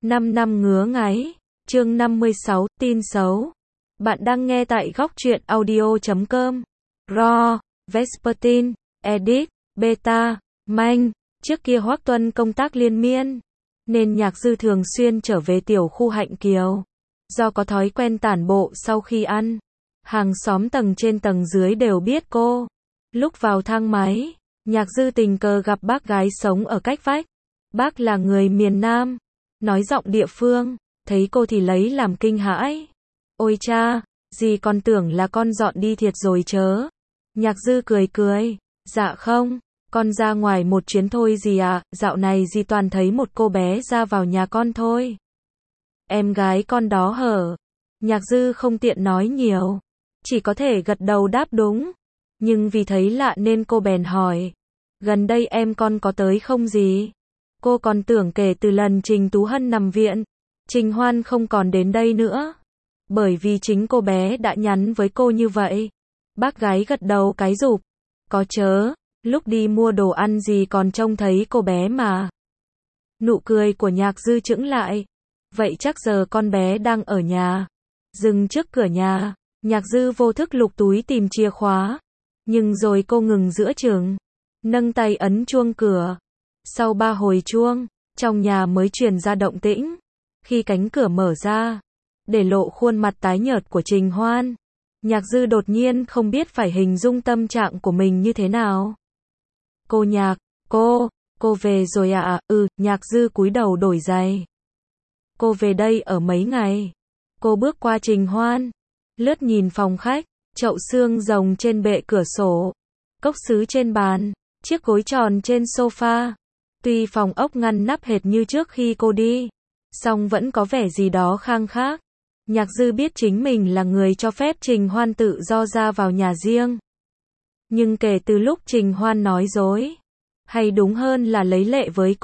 5 năm ngứa ngáy. Chương 56, tin xấu. Bạn đang nghe tại góc truyện audio.com. Ro, Vespertine, Edit, Beta, Manh. Trước kia Hoắc Tuân công tác liên miên, nên Nhạc Dư thường xuyên trở về tiểu khu Hạnh Kiều. Do có thói quen tản bộ sau khi ăn, hàng xóm tầng trên tầng dưới đều biết cô. Lúc vào thang máy, Nhạc Dư tình cờ gặp bác gái sống ở cách vách. Bác là người miền Nam, nói giọng địa phương, thấy cô thì lấy làm kinh hãi. Ôi cha, dì còn tưởng là con dọn đi thiệt rồi chớ. Nhạc Dư cười cười, dạ không, con ra ngoài một chuyến thôi dì ạ, dạo này dì toàn thấy một cô bé ra vào nhà con thôi. Em gái con đó hở? Nhạc Dư không tiện nói nhiều, chỉ có thể gật đầu đáp đúng. Nhưng vì thấy lạ nên cô bèn hỏi, gần đây em con có tới không dì? Cô còn tưởng kể từ lần Trình Tú Hân nằm viện, Trình Hoan không còn đến đây nữa. Bởi vì chính cô bé đã nhắn với cô như vậy. Bác gái gật đầu cái rụp, có chớ, lúc đi mua đồ ăn gì còn trông thấy cô bé mà. Nụ cười của Nhạc Dư chững lại, vậy chắc giờ con bé đang ở nhà. Dừng trước cửa nhà, Nhạc Dư vô thức lục túi tìm chìa khóa, nhưng rồi cô ngừng giữa chừng, nâng tay ấn chuông cửa. Sau 3 hồi chuông, trong nhà mới truyền ra động tĩnh. Khi cánh cửa mở ra, để lộ khuôn mặt tái nhợt của Trình Hoan, Nhạc Dư đột nhiên không biết phải hình dung tâm trạng của mình như thế nào. Cô Nhạc, cô về rồi ạ? Nhạc Dư cúi đầu đổi giày. Cô về đây ở mấy ngày? Cô bước qua Trình Hoan, lướt nhìn phòng khách, chậu xương rồng trên bệ cửa sổ, cốc sứ trên bàn, chiếc gối tròn trên sofa. Tuy phòng ốc ngăn nắp hệt như trước khi cô đi, song vẫn có vẻ gì đó khang khác. Nhạc Dư biết chính mình là người cho phép Trình Hoan tự do ra vào nhà riêng. Nhưng kể từ lúc Trình Hoan nói dối, hay đúng hơn là lấy lệ với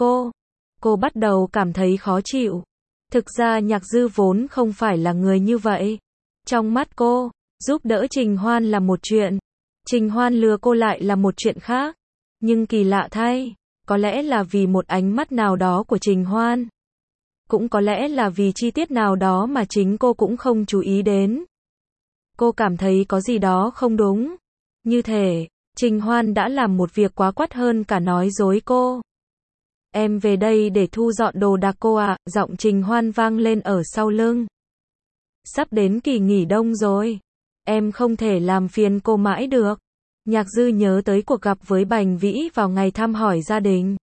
cô bắt đầu cảm thấy khó chịu. Thực ra Nhạc Dư vốn không phải là người như vậy. Trong mắt cô, giúp đỡ Trình Hoan là một chuyện, Trình Hoan lừa cô lại là một chuyện khác. Nhưng kỳ lạ thay, có lẽ là vì một ánh mắt nào đó của Trình Hoan, cũng có lẽ là vì chi tiết nào đó mà chính cô cũng không chú ý đến. Cô cảm thấy có gì đó không đúng. Như thể, Trình Hoan đã làm một việc quá quắt hơn cả nói dối cô. Em về đây để thu dọn đồ đạc cô ạ, giọng Trình Hoan vang lên ở sau lưng. Sắp đến kỳ nghỉ đông rồi, em không thể làm phiền cô mãi được. Nhạc Dư nhớ tới cuộc gặp với Bành Vĩ vào ngày thăm hỏi gia đình.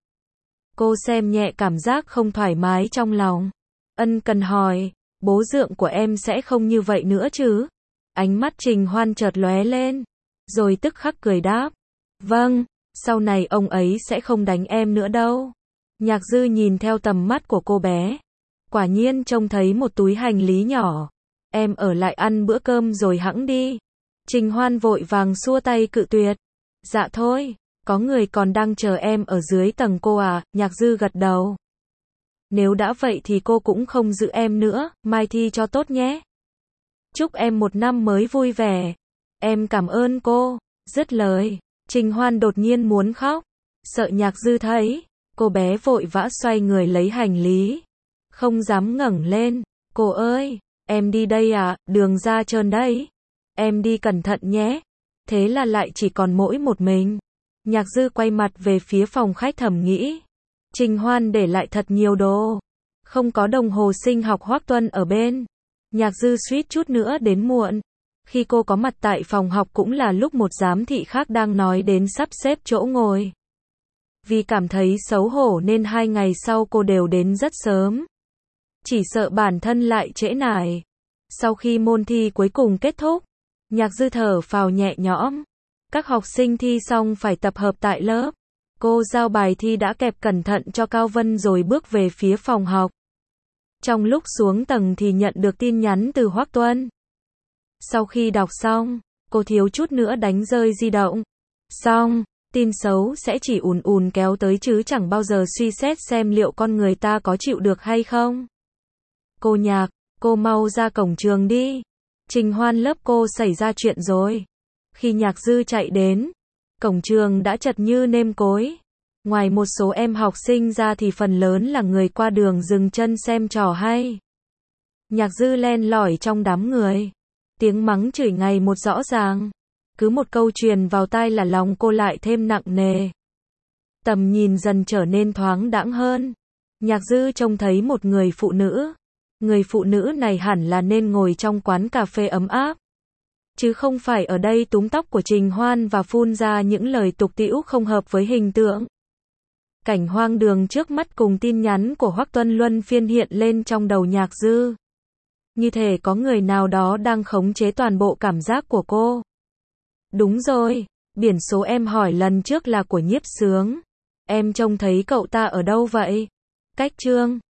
Cô xem nhẹ cảm giác không thoải mái trong lòng. Ân cần hỏi, bố dượng của em sẽ không như vậy nữa chứ? Ánh mắt Trình Hoan chợt lóe lên, rồi tức khắc cười đáp. Vâng, sau này ông ấy sẽ không đánh em nữa đâu. Nhạc Dư nhìn theo tầm mắt của cô bé. Quả nhiên trông thấy một túi hành lý nhỏ. Em ở lại ăn bữa cơm rồi hẵng đi. Trình Hoan vội vàng xua tay cự tuyệt. Dạ thôi, có người còn đang chờ em ở dưới tầng cô à, Nhạc Dư gật đầu. Nếu đã vậy thì cô cũng không giữ em nữa, mai thi cho tốt nhé. Chúc em một năm mới vui vẻ. Em cảm ơn cô. Dứt lời, Trình Hoan đột nhiên muốn khóc. Sợ Nhạc Dư thấy, cô bé vội vã xoay người lấy hành lý. Không dám ngẩng lên. Cô ơi, em đi đây à, đường ra trơn đấy. Em đi cẩn thận nhé. Thế là lại chỉ còn mỗi một mình. Nhạc Dư quay mặt về phía phòng khách thầm nghĩ. Trình Hoan để lại thật nhiều đồ. Không có đồng hồ sinh học Hoắc Tuân ở bên. Nhạc Dư suýt chút nữa đến muộn. Khi cô có mặt tại phòng học cũng là lúc một giám thị khác đang nói đến sắp xếp chỗ ngồi. Vì cảm thấy xấu hổ nên 2 ngày sau cô đều đến rất sớm. Chỉ sợ bản thân lại trễ nải. Sau khi môn thi cuối cùng kết thúc, Nhạc Dư thở phào nhẹ nhõm. Các học sinh thi xong phải tập hợp tại lớp. Cô giao bài thi đã kẹp cẩn thận cho Cao Vân rồi bước về phía phòng học. Trong lúc xuống tầng thì nhận được tin nhắn từ Hoắc Tuân. Sau khi đọc xong, cô thiếu chút nữa đánh rơi di động. Xong, tin xấu sẽ chỉ ùn ùn kéo tới chứ chẳng bao giờ suy xét xem liệu con người ta có chịu được hay không. Cô Nhạc, cô mau ra cổng trường đi. Trình Hoan lớp cô xảy ra chuyện rồi. Khi Nhạc Dư chạy đến, cổng trường đã chật như nêm cối. Ngoài một số em học sinh ra thì phần lớn là người qua đường dừng chân xem trò hay. Nhạc Dư len lỏi trong đám người. Tiếng mắng chửi ngày một rõ ràng. Cứ một câu truyền vào tai là lòng cô lại thêm nặng nề. Tầm nhìn dần trở nên thoáng đãng hơn. Nhạc Dư trông thấy một người phụ nữ. Người phụ nữ này hẳn là nên ngồi trong quán cà phê ấm áp. Chứ không phải ở đây túm tóc của Trình Hoan và phun ra những lời tục tĩu không hợp với hình tượng. Cảnh hoang đường trước mắt cùng tin nhắn của Hoắc Tuân luân phiên hiện lên trong đầu Nhạc Dư. Như thể có người nào đó đang khống chế toàn bộ cảm giác của cô. Đúng rồi, biển số em hỏi lần trước là của Nhiếp Sướng. Em trông thấy cậu ta ở đâu vậy? Cách Trương